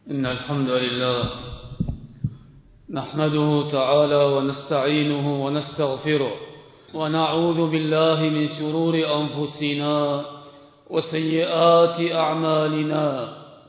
إن الحمد لله نحمده تعالى ونستعينه ونستغفره ونعوذ بالله من شرور أنفسنا وسيئات أعمالنا.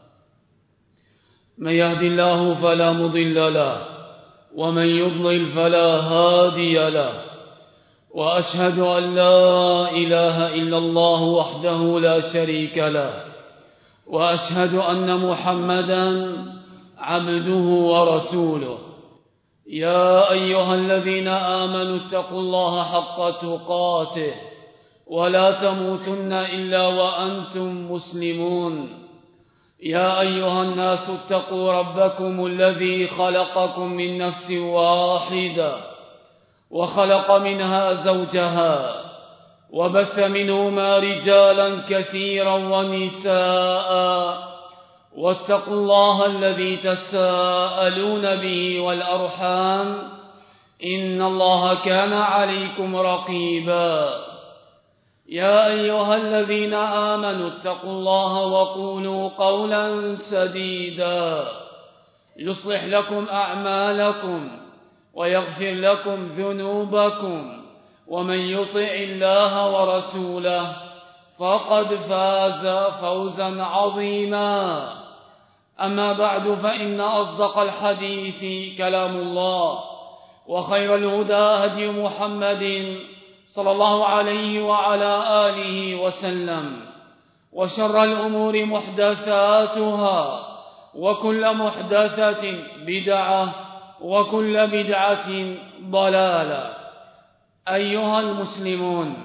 من يهد الله فلا مضل له ومن يضلل فلا هادي له، وأشهد أن لا إله إلا الله وحده لا شريك له، وأشهد أن محمدا عبده ورسوله. يا أيها الذين آمنوا اتقوا الله حق تقاته ولا تموتن إلا وأنتم مسلمون. يا أيها الناس اتقوا ربكم الذي خلقكم من نفس واحدة وخلق منها زوجها وبث منهما رجالا كثيرا ونساء، واتقوا الله الذي تساءلون به والأرحام إن الله كان عليكم رقيبا. يا أيها الذين آمنوا اتقوا الله وقولوا قولا سديدا يصلح لكم أعمالكم ويغفر لكم ذنوبكم، ومن يطع الله ورسوله فقد فاز فوزا عظيما. أما بعد، فإن أصدق الحديث كلام الله، وخير الهدى هدي محمد صلى الله عليه وعلى آله وسلم، وشر الأمور محدثاتها، وكل محدثة بدعة، وكل بدعة ضلالة. أيها المسلمون،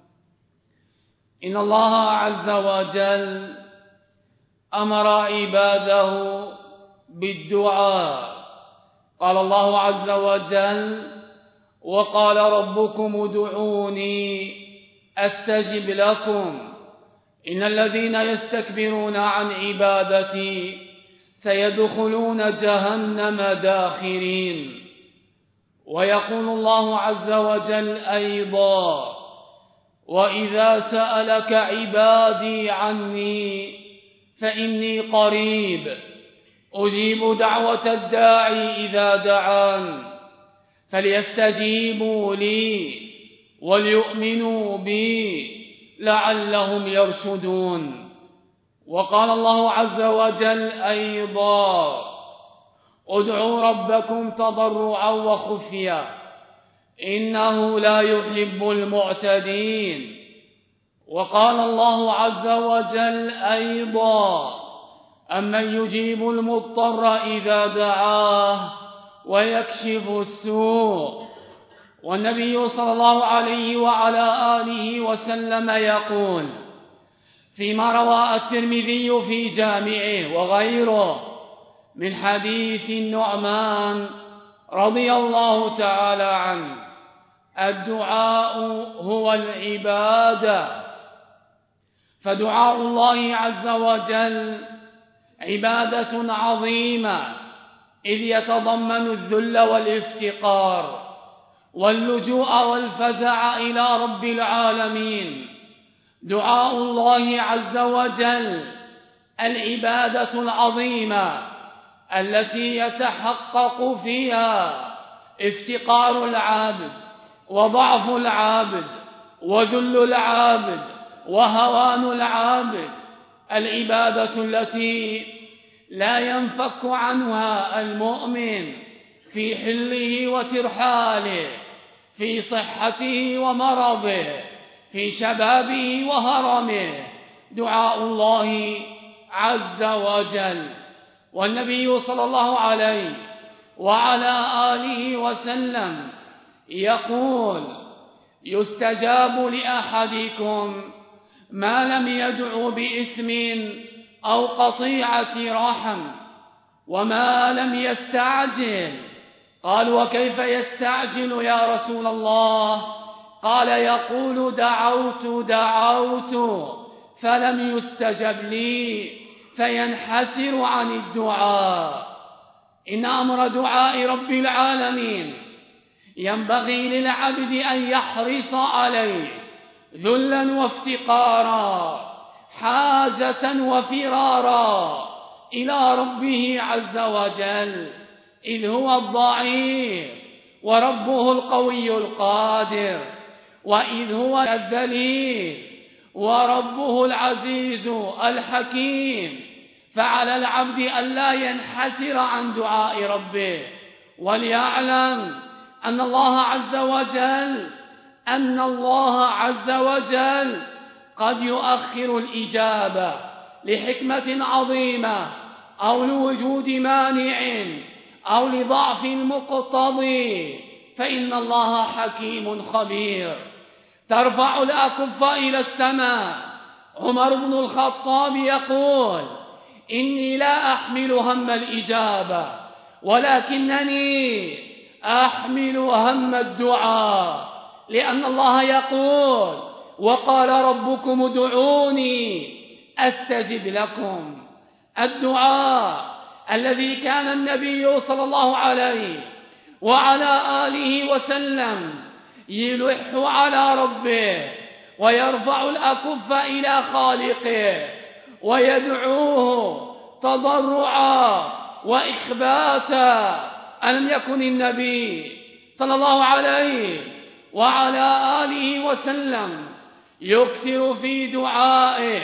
إن الله عز وجل أمر عباده بالدعاء. قال الله عز وجل: وقال ربكم ادعوني أستجب لكم إن الذين يستكبرون عن عبادتي سيدخلون جهنم داخرين. ويقول الله عز وجل أيضا: وإذا سألك عبادي عني فإني قريب أجيب دعوة الداعي إذا دعان فليستجيبوا لي وليؤمنوا بي لعلهم يرشدون. وقال الله عز وجل أيضا: ادعوا ربكم تضرعا وخفيا إنه لا يحب المعتدين. وقال الله عز وجل أيضا: أمن يجيب المضطر إذا دعاه ويكشف السوء. والنبي صلى الله عليه وعلى آله وسلم يقول فيما روى الترمذي في جامعه وغيره من حديث النعمان رضي الله تعالى عنه: الدعاء هو العبادة. فدعاء الله عز وجل عبادة عظيمة، إذ يتضمن الذل والافتقار واللجوء والفزع إلى رب العالمين. دعاء الله عز وجل العبادة العظيمة التي يتحقق فيها افتقار العابد وضعف العابد وذل العابد وهوان العابد، العبادة التي لا ينفك عنها المؤمن في حله وترحاله، في صحته ومرضه، في شبابه وهرمه. دعاء الله عز وجل. والنبي صلى الله عليه وعلى آله وسلم يقول: يستجاب لأحدكم ما لم يدع بإثم أو قطيعة رحم وما لم يستعجل. قال: وكيف يستعجل يا رسول الله؟ قال: يقول دعوت فلم يستجب لي فينحسر عن الدعاء. إن أمر دعاء رب العالمين ينبغي للعبد أن يحرص عليه ذلا وافتقارا، حاجة وفرارا إلى ربه عز وجل، إذ هو الضعيف وربه القوي القادر، وإذ هو الذليل وربه العزيز الحكيم. فعلى العبد ألا ينحسر عن دعاء ربه، وليعلم أن الله عز وجل قد يؤخر الإجابة لحكمة عظيمة، أو لوجود مانع، أو لضعف مقتضي، فإن الله حكيم خبير. ترفع الأكف إلى السماء. عمر بن الخطاب يقول: إني لا أحمل هم الإجابة، ولكنني أحمل هم الدعاء، لأن الله يقول: وقال ربكم ادعوني أستجب لكم. الدعاء الذي كان النبي صلى الله عليه وعلى آله وسلم يلح على ربه ويرفع الأكف إلى خالقه ويدعوه تضرعا وإخباتا. ألم يكن النبي صلى الله عليه وعلى آله وسلم يكثر في دعائه،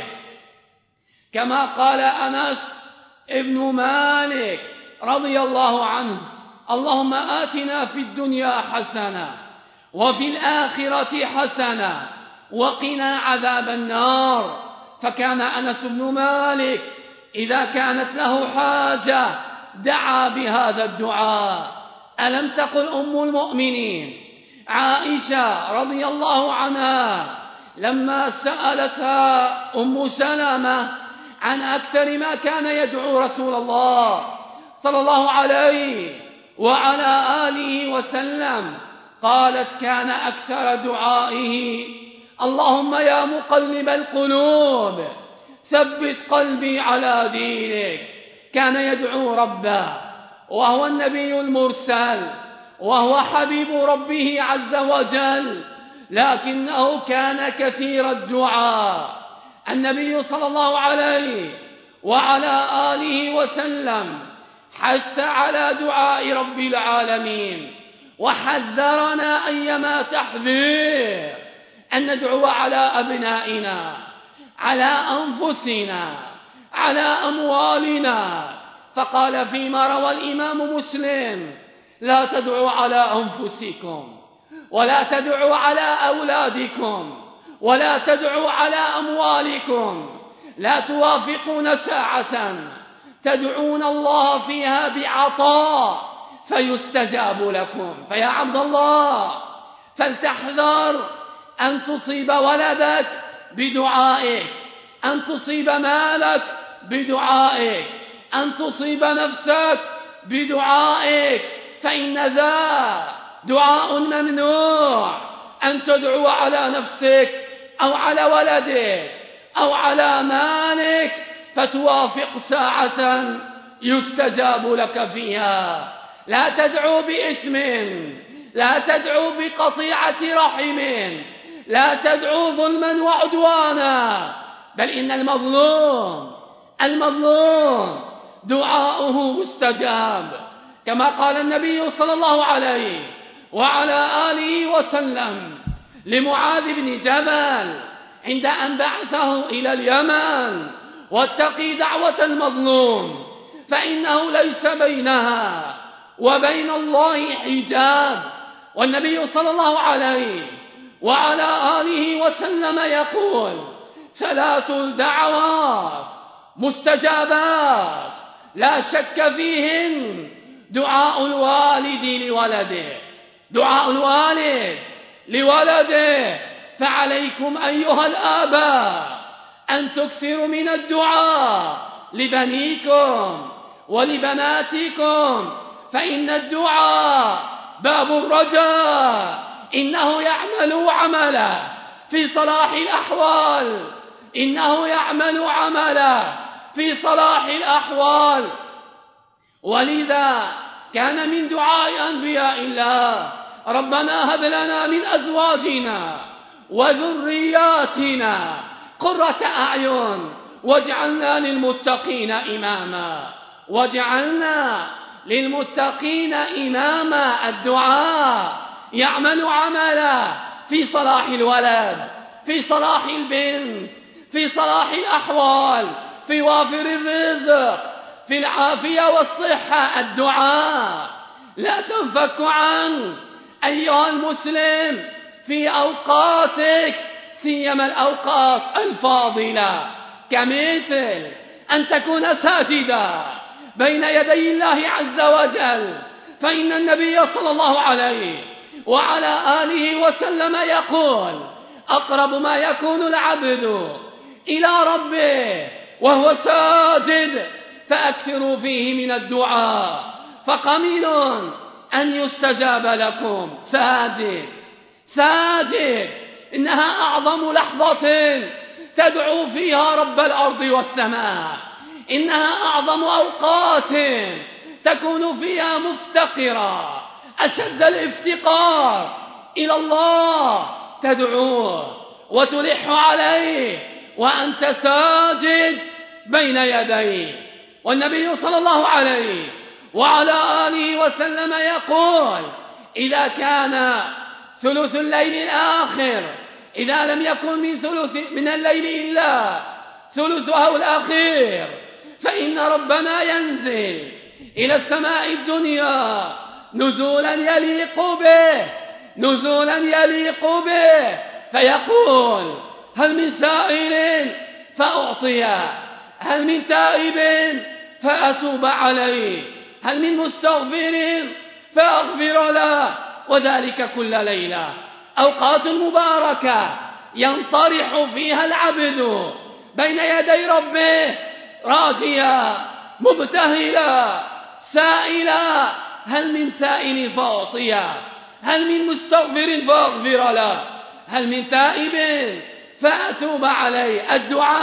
كما قال أنس ابن مالك رضي الله عنه: اللهم آتنا في الدنيا حسنة وفي الآخرة حسنة وقنا عذاب النار. فكان أنس بن مالك إذا كانت له حاجة دعا بهذا الدعاء. ألم تقل أم المؤمنين عائشة رضي الله عنها لما سألتها أم سلمة عن أكثر ما كان يدعو رسول الله صلى الله عليه وعلى آله وسلم، قالت: كان أكثر دعائه: اللهم يا مقلب القلوب ثبت قلبي على دينك. كان يدعو ربه، وهو النبي المرسل، وهو حبيب ربه عز وجل، لكنه كان كثير الدعاء. النبي صلى الله عليه وعلى آله وسلم حث على دعاء رب العالمين، وحذرنا أيما تحذير أن ندعو على أبنائنا، على أنفسنا، على أموالنا. فقال فيما روى الإمام مسلم: لا تدعوا على أنفسكم، ولا تدعوا على أولادكم، ولا تدعوا على أموالكم، لا توافقون ساعة تدعون الله فيها بعطاء فيستجاب لكم. فيا عبد الله، فلتحذر أن تصيب ولدك بدعائك، أن تصيب مالك بدعائك، أن تصيب نفسك بدعائك، فإن ذا دعاء ممنوع. أن تدعو على نفسك أو على ولدك أو على مالك فتوافق ساعة يستجاب لك فيها. لا تدعو بإثم، لا تدعو بقطيعة رحم، لا تدعو ظلما وعدوانا، بل إن المظلوم دعاؤه مستجاب، كما قال النبي صلى الله عليه وعلى آله وسلم لمعاذ بن جبل عند أن بعثه إلى اليمن: واتقي دعوة المظلوم فإنه ليس بينها وبين الله حجاب. والنبي صلى الله عليه وعلى آله وسلم يقول: 3 دعوات مستجابات لا شك فيهن: دعاء الوالد لولده، دعاء الوالد لولده. فعليكم أيها الآباء أن تكثروا من الدعاء لبنيكم ولبناتكم، فإن الدعاء باب الرجاء. إنه يعمل عمله في صلاح الأحوال، إنه يعمل عمله في صلاح الأحوال. ولذا كان من دعاء أنبياء الله: ربنا هب لنا من أزواجنا وذرياتنا قرة أعين واجعلنا للمتقين إماما، واجعلنا للمتقين إماما. الدعاء يعمل عملا في صلاح الولد، في صلاح البنت، في صلاح الأحوال، في وافر الرزق، في العافية والصحة. الدعاء لا تنفك عنه أيها المسلم في أوقاتك، سيما الأوقات الفاضلة، كمثل أن تكون ساجدا بين يدي الله عز وجل، فإن النبي صلى الله عليه وعلى آله وسلم يقول: أقرب ما يكون العبد إلى ربه وهو ساجد فأكثروا فيه من الدعاء فقليل أن يستجاب لكم. ساجد ساجد، إنها أعظم لحظة تدعو فيها رب الأرض والسماء، إنها أعظم أوقات تكون فيها مفتقرا أشد الافتقار إلى الله، تدعوه وتلح عليه وأنت ساجد بين يديه. والنبي صلى الله عليه وعلى آله وسلم يقول: إذا كان ثلث الليل الآخر، إذا لم يكن من الليل إلا ثلثه الأخير، فإن ربنا ينزل إلى السماء الدنيا نزولا يليق به، نزولا يليق به، فيقول: هل من سائل فأعطيه، هل من تائب فأتوب عليه، هل من مستغفر فأغفر له، وذلك كل ليلة. أوقات مباركة ينطرح فيها العبد بين يدي ربه راجيا مبتهلا سائلا: هل من سائل فأعطيه، هل من مستغفر فأغفر له، هل من تائب فأتوب عليه.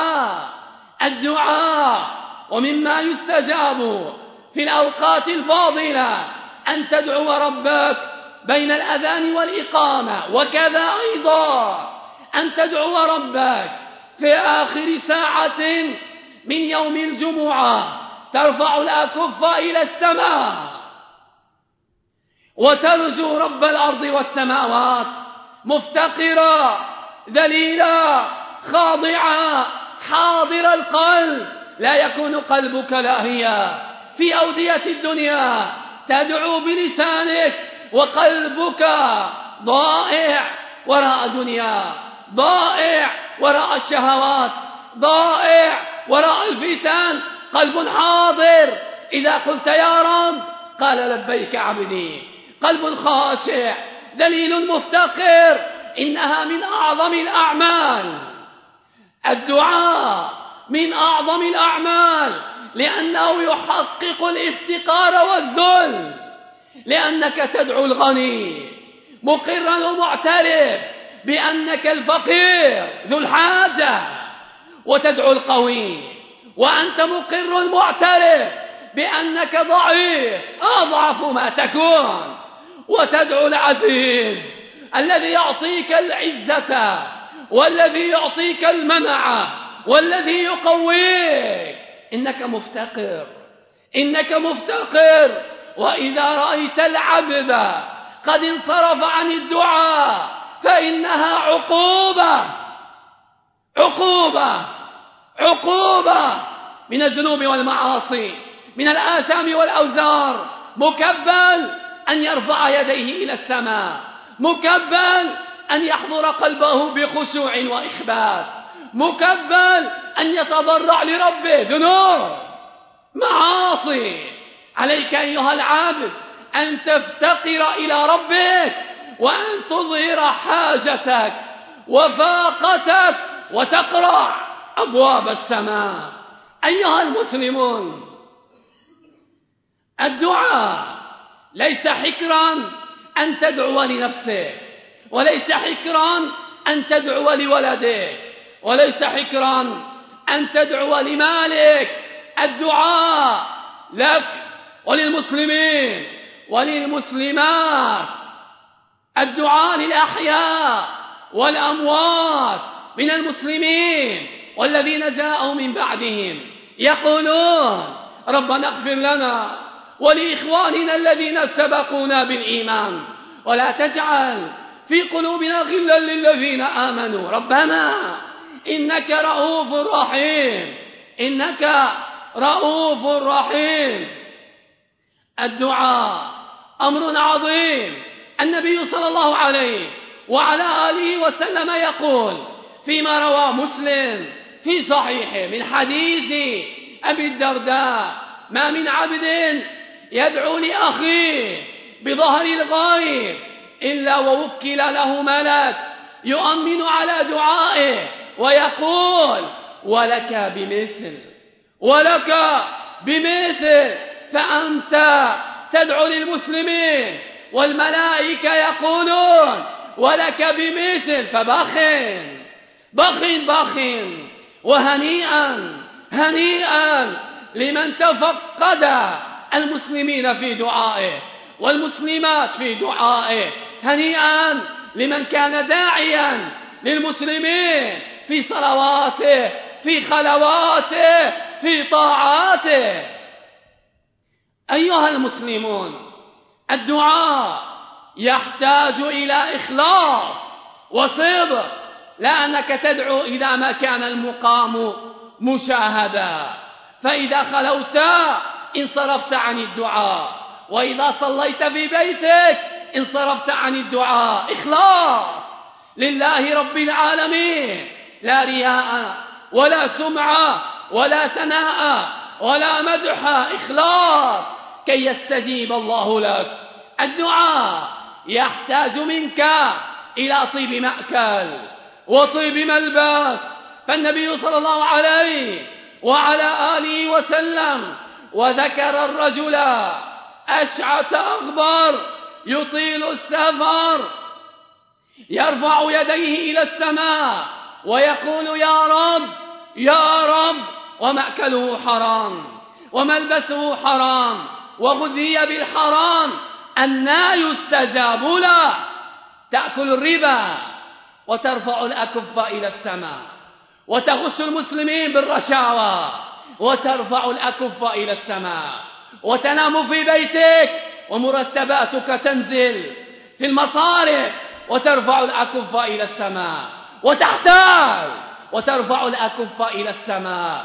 الدعاء ومما يستجاب في الأوقات الفاضلة أن تدعو ربك بين الأذان والإقامة، وكذا أيضا أن تدعو ربك في آخر ساعة من يوم الجمعة، ترفع الأكف إلى السماء وترجو رب الأرض والسماوات مفتقرا ذليلا خاضعا حاضر القلب، لا يكون قلبك لاهيا في أودية الدنيا، تدعو بلسانك وقلبك ضائع وراء دنيا، ضائع وراء الشهوات، ضائع وراء الفتن. قلب حاضر إذا قلت يا رب قال لبيك عبدي، قلب خاشع ذليل مفتقر. إنها من أعظم الأعمال، الدعاء من أعظم الأعمال، لأنه يحقق الافتقار والذل، لأنك تدعو الغني مقرا ومعترف بأنك الفقير ذو الحاجة، وتدعو القوي وأنت مقر معترف بأنك ضعيف أضعف ما تكون، وتدعو العزيز الذي يعطيك العزة والذي يعطيك المنعة والذي يقويك. إنك مفتقر، إنك مفتقر. وإذا رأيت العبد قد انصرف عن الدعاء فإنها عقوبة، عقوبة، عقوبة من الذنوب والمعاصي، من الآثام والأوزار. مكبل أن يرفع يديه إلى السماء، مكبل أن يحضر قلبه بخشوع وإخبات، مكبل أن يتضرع لربه. ذنوب معاصي، عليك أيها العابد أن تفتقر إلى ربك وأن تظهر حاجتك وفاقتك وتقرع أبواب السماء. أيها المسلمون، الدعاء ليس حكرا أن تدعو لنفسك، وليس حكرا أن تدعو لولدك، وليس حكرا أن تدعو لمالك. الدعاء لك وللمسلمين وللمسلمات، الدعاء للأحياء والأموات من المسلمين والذين جاءوا من بعدهم يقولون ربنا اغفر لنا ولإخواننا الذين سبقونا بالإيمان ولا تجعل في قلوبنا غلا للذين آمنوا ربنا إنك رؤوف رحيم إنك رؤوف رحيم. الدعاء أمر عظيم. النبي صلى الله عليه وعلى آله وسلم يقول فيما روى مسلم في صحيحه من حديث أبي الدرداء ما من عبد يدعو لأخيه بظهر الغيب إلا ووكل له ملك يؤمن على دعائه ويقول ولك بمثل ولك بمثل. فأنت تدعو للمسلمين والملائكة يقولون ولك بمثل. فبخ وهنيئا هنيئا لمن تفقد المسلمين في دعائه والمسلمات في دعائه. هنيئا لمن كان داعيا للمسلمين في صلواته في خلواته في طاعاته. أيها المسلمون الدعاء يحتاج إلى إخلاص وصبر لأنك تدعو إذا ما كان المقام مشاهدا. فإذا خلوت انصرفت عن الدعاء وإذا صليت في بيتك انصرفت عن الدعاء. إخلاص لله رب العالمين لا رياء ولا سمعة ولا ثناء ولا مدح. إخلاص كي يستجيب الله لك. الدعاء يحتاج منك إلى طيب مأكل وطيب ملبس. فالنبي صلى الله عليه وعلى آله وسلم وذكر الرجل أشعث أغبر يطيل السفر يرفع يديه إلى السماء ويقول يا رب ومأكله حرام وملبسه حرام وغذي بالحرام أنى يستجاب له. تأكل الربا وترفع الأكف إلى السماء وتغش المسلمين بالرشاوى وترفع الأكف إلى السماء وتنام في بيتك ومرتباتك تنزل في المصارف وترفع الأكف إلى السماء وتحتاج وترفع الأكف إلى السماء.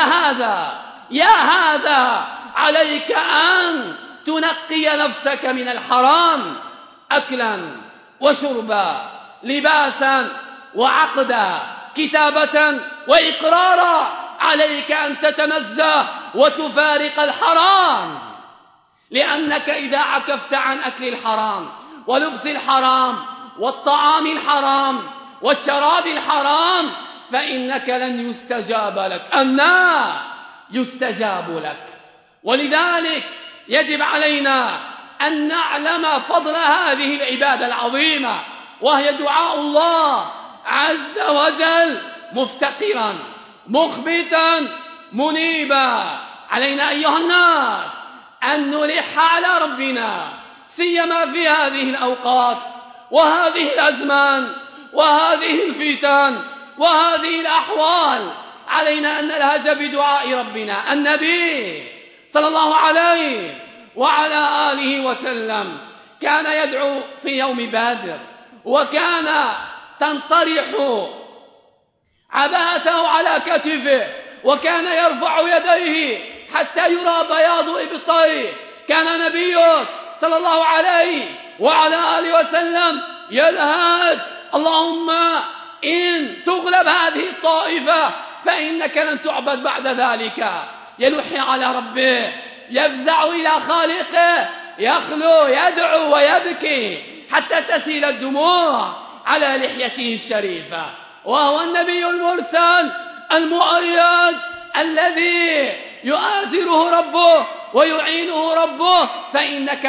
يا هذا عليك أن تنقي نفسك من الحرام أكلا وشربا لباسا وعقدا كتابة وإقرارا. عليك أن تتنزه وتفارق الحرام لأنك إذا عكفت عن أكل الحرام ولبس الحرام والطعام الحرام والشراب الحرام فإنك لن يستجاب لك. أنى يستجاب لك. ولذلك يجب علينا أن نعلم فضل هذه العبادة العظيمة وهي دعاء الله عز وجل مفتقرا مخبتا منيبا. علينا أيها الناس أن نلح على ربنا سيما في هذه الأوقات وهذه الأزمان وهذه الفتن وهذه الأحوال. علينا أن نلهج بدعاء ربنا. النبي صلى الله عليه وعلى آله وسلم كان يدعو في يوم بدر وكان تنطرح عباءته على كتفه وكان يرفع يديه حتى يرى بياض إبطيه. كان نبيك صلى الله عليه وعلى آله وسلم يلهج اللهم إن تغلب هذه الطائفة فإنك لن تعبد بعد ذلك. يلح على ربه يفزع إلى خالقه يخلو يدعو ويبكي حتى تسيل الدموع على لحيته الشريفة. وهو النبي المرسل المؤيد الذي يؤازره ربه ويعينه ربه. فإنك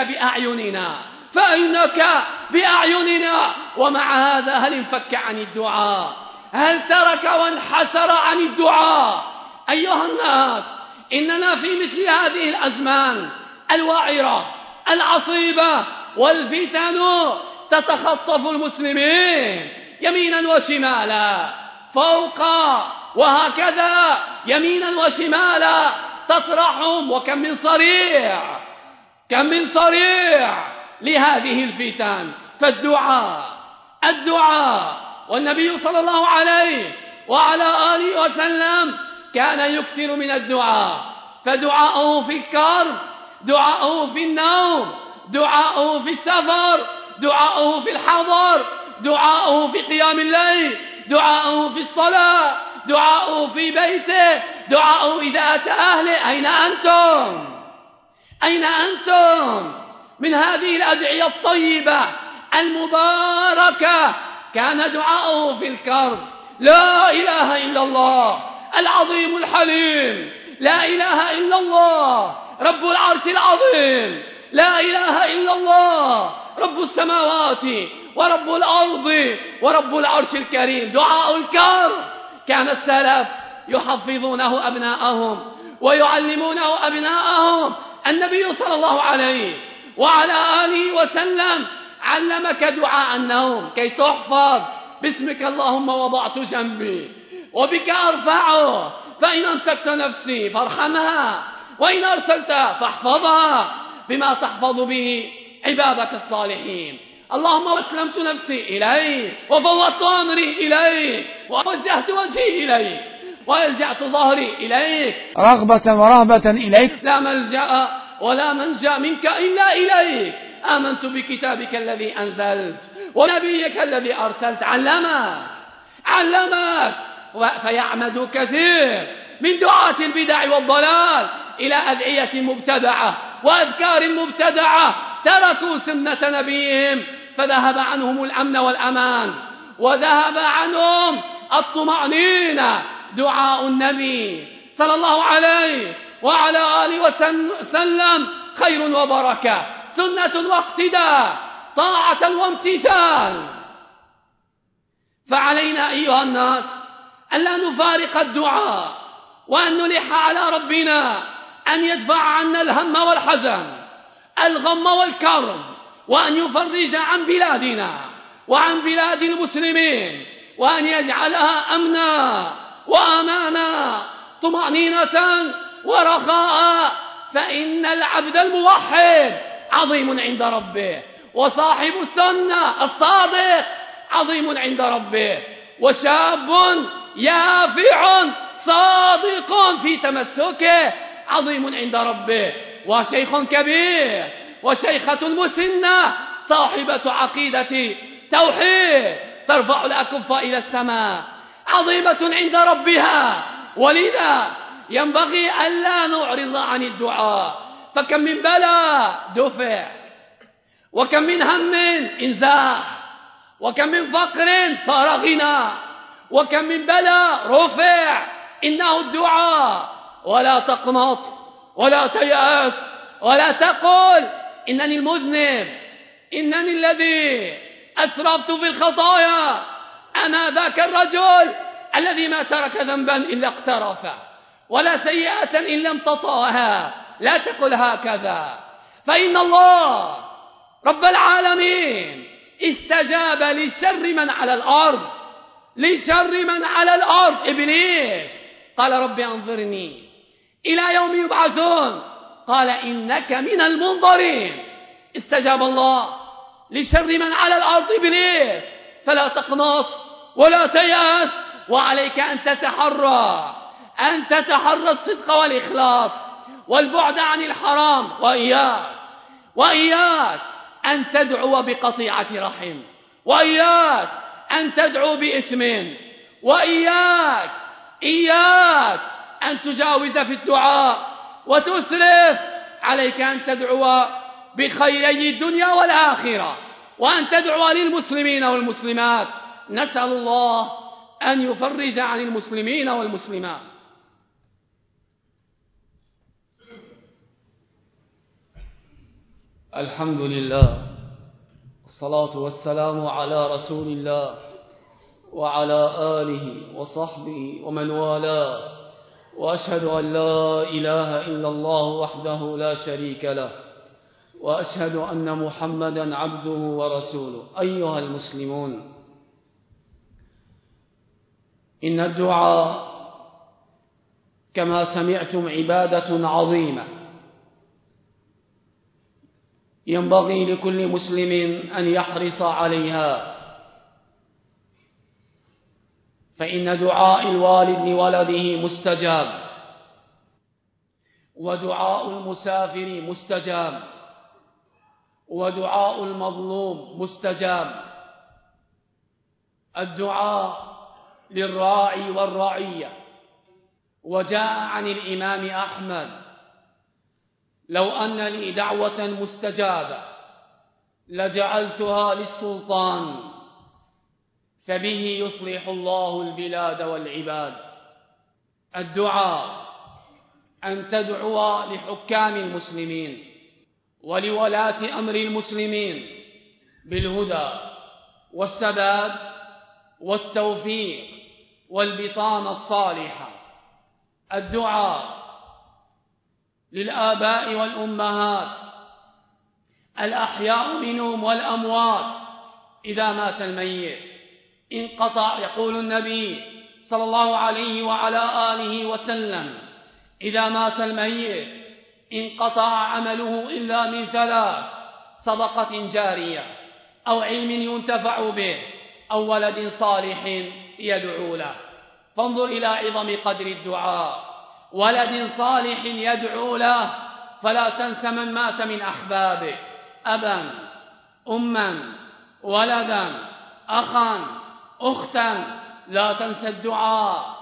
بأعيننا ومع هذا هل انفك عن الدعاء؟ هل ترك وانحسر عن الدعاء؟ أيها الناس إننا في مثل هذه الأزمان الوعرة العصيبة والفتن تتخطف المسلمين يمينا وشمالا فوق وهكذا يمينا وشمالا تطرحهم. وكم من صريع لهذه الفتن. الدعاء والنبي صلى الله عليه وعلى آله وسلم كان يكثر من الدعاء، فدعاؤه في الكرب، دعاؤه في النوم، دعاؤه في السفر، دعاؤه في الحضر، دعاؤه في قيام الليل، دعاؤه في الصلاة، دعاؤه في بيته، دعاؤه إذا أتى أهله. أين أنتم من هذه الأدعية الطيبة المباركة؟ كان دعاؤه في الكرب لا إله إلا الله العظيم الحليم، لا إله إلا الله رب العرش العظيم، لا إله إلا الله رب السماوات ورب الأرض ورب العرش الكريم. دعاء الكرب كان السلف يحفظونه أبناءهم ويعلمونه أبناءهم. النبي صلى الله عليه وعلى آله وسلم علمك دعاء النوم كي تحفظ. باسمك اللهم وضعت جنبي وبك أرفعه، فإن أمسكت نفسي فارحمها، وإن أرسلت فاحفظها بما تحفظ به عبادك الصالحين. اللهم أسلمت نفسي إليك وفوضت أمري إليك ووجهت وجهي إليك وألجأت ظهري إليك رغبة ورهبة إليك، لا ملجأ ولا منجا منك إلا إليك. آمنت بكتابك الذي أنزلت ونبيك الذي أرسلت. علمك فيعمد كثير من دعاة البدع والضلال إلى أدعية مبتدعة وأذكار مبتدعة، تركوا سنة نبيهم فذهب عنهم الأمن والأمان وذهب عنهم الطمأنينة. دعاء النبي صلى الله عليه وعلى آله وسلم خير وبركة، سنة واقتداء، طاعة وامتثال. فعلينا أيها الناس أن لا نفارق الدعاء، وأن نلح على ربنا أن يدفع عنا الهم والحزن، الغم والكرب، وأن يفرج عن بلادنا وعن بلاد المسلمين، وأن يجعلها أمنا وأمانا، طمأنينة ورخاء. فإن العبد الموحد عظيم عند ربه، وصاحب السنة الصادق عظيم عند ربه، وشاب يافع صادق في تمسكه عظيم عند ربه، وشيخ كبير وشيخة مسنة صاحبة عقيدة توحيد ترفع الأكف إلى السماء عظيمة عند ربها. ولذا ينبغي ألا نعرض عن الدعاء، فكم من بلاء دفع، وكم من هم انزاح، وكم من فقر صار غنى، وكم من بلاء رفع. إنه الدعاء. ولا تقنط ولا تيأس ولا تقل إنني المذنب، إنني الذي أسرفت في الخطايا، أنا ذاك الرجل الذي ما ترك ذنبا إلا اقترفه ولا سيئة إن لم تطاها. لا تقل هكذا، فإن الله رب العالمين استجاب لشر من على الأرض إبليس. قال رب أنظرني إلى يوم يبعثون، قال إنك من المنظرين. استجاب الله لشر من على الأرض إبليس. فلا تقنط ولا تيأس، وعليك أن تتحرى الصدق والإخلاص والبعد عن الحرام، وإياك أن تدعو بقطيعة رحم، وإياك أن تدعو بإثم، وإياك أن تجاوز في الدعاء وتسرف. عليك أن تدعو بخيري الدنيا والآخرة، وأن تدعو للمسلمين والمسلمات. نسأل الله أن يفرج عن المسلمين والمسلمات. الحمد لله، الصلاة والسلام على رسول الله وعلى آله وصحبه ومن والاه، وأشهد أن لا إله إلا الله وحده لا شريك له، وأشهد أن محمدا عبده ورسوله. أيها المسلمون، إن الدعاء كما سمعتم عبادة عظيمة ينبغي لكل مسلم أن يحرص عليها، فإن دعاء الوالد لولده مستجاب، ودعاء المسافر مستجاب، ودعاء المظلوم مستجاب. الدعاء للراعي والرعية. وجاء عن الإمام أحمد: لو أن لي دعوة مستجابة لجعلتها للسلطان، فبه يصلح الله البلاد والعباد. الدعاء أن تدعو لحكام المسلمين ولولاة أمر المسلمين بالهدى والسداد والتوفيق والبطانة الصالحة. الدعاء للآباء والأمهات الأحياء منهم والأموات إذا مات الميت انقطع. يقول النبي صلى الله عليه وعلى آله وسلم: إذا مات الميت انقطع عمله إلا من ثلاث: صدقة جارية، أو علم ينتفع به، أو ولد صالح يدعو له. فانظر إلى عظم قدر الدعاء. ولد صالح يدعو له، فلا تنس من مات من أحبابك: أبا، أما، ولدا، أخا، أختا. لا تنس الدعاء،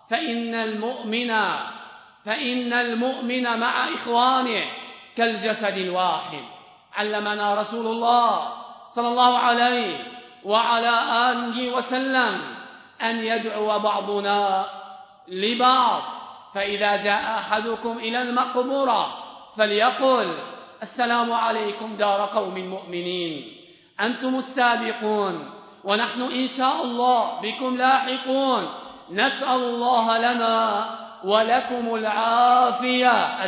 فإن المؤمن مع إخوانه كالجسد الواحد. علمنا رسول الله صلى الله عليه وعلى آله وسلم أن يدعو بعضنا لبعض. فإذا جاء أحدكم إلى المقبرة فليقل: السلام عليكم دار قوم مؤمنين، أنتم السابقون ونحن إن شاء الله بكم لاحقون، نسأل الله لنا ولكم العافية.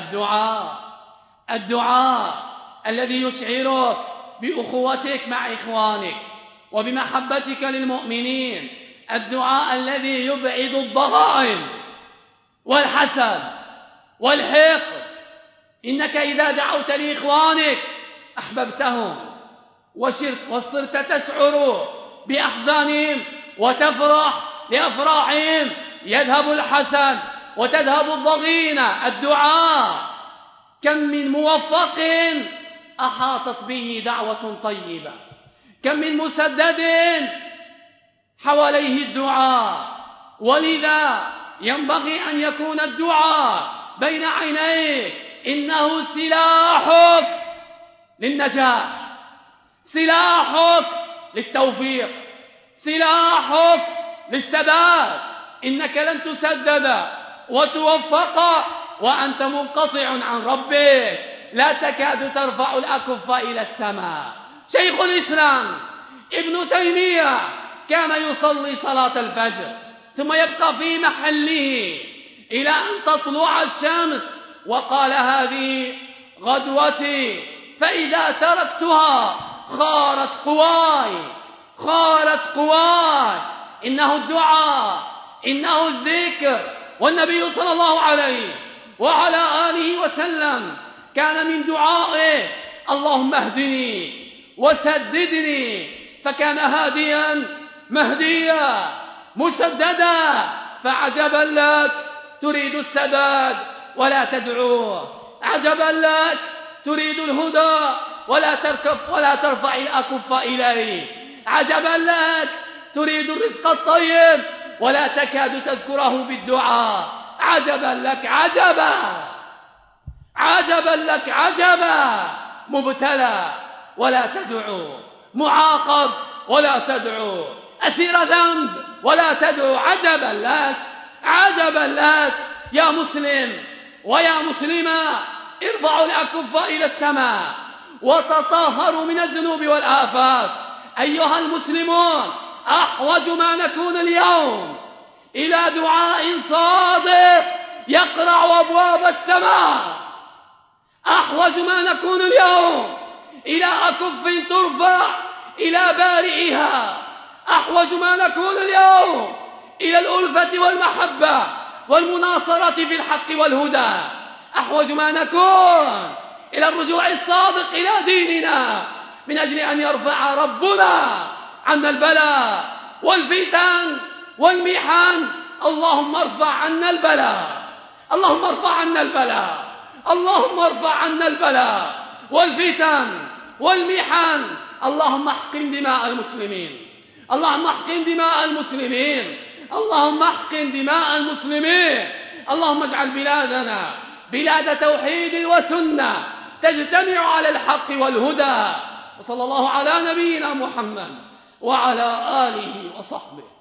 الدعاء الذي يشعرك بأخوتك مع إخوانك وبمحبتك للمؤمنين. الدعاء الذي يبعد الضغائن والحسد والحقد. إنك إذا دعوت لإخوانك أحببتهم وصرت تشعر بأحزانهم وتفرح لأفراحهم. يذهب الحسد وتذهب الضغينة. الدعاء كم من موفق أحاطت به دعوة طيبة، كم من مسدد حواليه الدعاء. ولذا ينبغي أن يكون الدعاء بين عينيك. إنه سلاحك للنجاح، سلاحك للتوفيق، سلاحك للثبات. إنك لن تسدد وتوفق وأنت منقطع عن ربك، لا تكاد ترفع الأكف إلى السماء. شيخ الإسلام ابن تيمية كان يصلي صلاة الفجر ثم يبقى في محله إلى أن تطلع الشمس، وقال: هذه غدوتي، فإذا تركتها خارت قواي. إنه الدعاء، إنه الذكر. والنبي صلى الله عليه وعلى آله وسلم كان من دعائه: اللهم اهدني وسددني. فكان هاديا مهديا مسددا. فعجبا لك تريد السداد ولا تدعوه، عجبا لك تريد الهدى ولا ترفع الأكف إليه، عجبا لك تريد الرزق الطيب ولا تكاد تذكره بالدعاء. عجبا لك عجبا، مبتلى ولا تدعو، معاقب ولا تدعو، أسير ذنب ولا تدعو. عجبا لك يا مسلم ويا مسلمة. ارفعوا الأكف إلى السماء وتطهروا من الذنوب والآفات. أيها المسلمون، أحوج ما نكون اليوم إلى دعاء صادق يقرع أبواب السماء. أحوج ما نكون اليوم إلى أكف ترفع إلى بارئها. أحوج ما نكون اليوم إلى الألفة والمحبة والمناصرة في الحق والهدى. أحوج ما نكون إلى الرجوع الصادق إلى ديننا من أجل أن يرفع ربنا عنا البلاء والفتن والمحن. اللهم ارفع عنا البلاء، اللهم ارفع عنا البلاء، اللهم ارفع عنا البلاء والفتن والمحن. اللهم احقن دماء المسلمين، اللهم احقن دماء المسلمين، اللهم احقن دماء المسلمين. اللهم اجعل بلادنا بلاد توحيد وسنة تجتمع على الحق والهدى. وصلى الله على نبينا محمد وعلى آله وصحبه.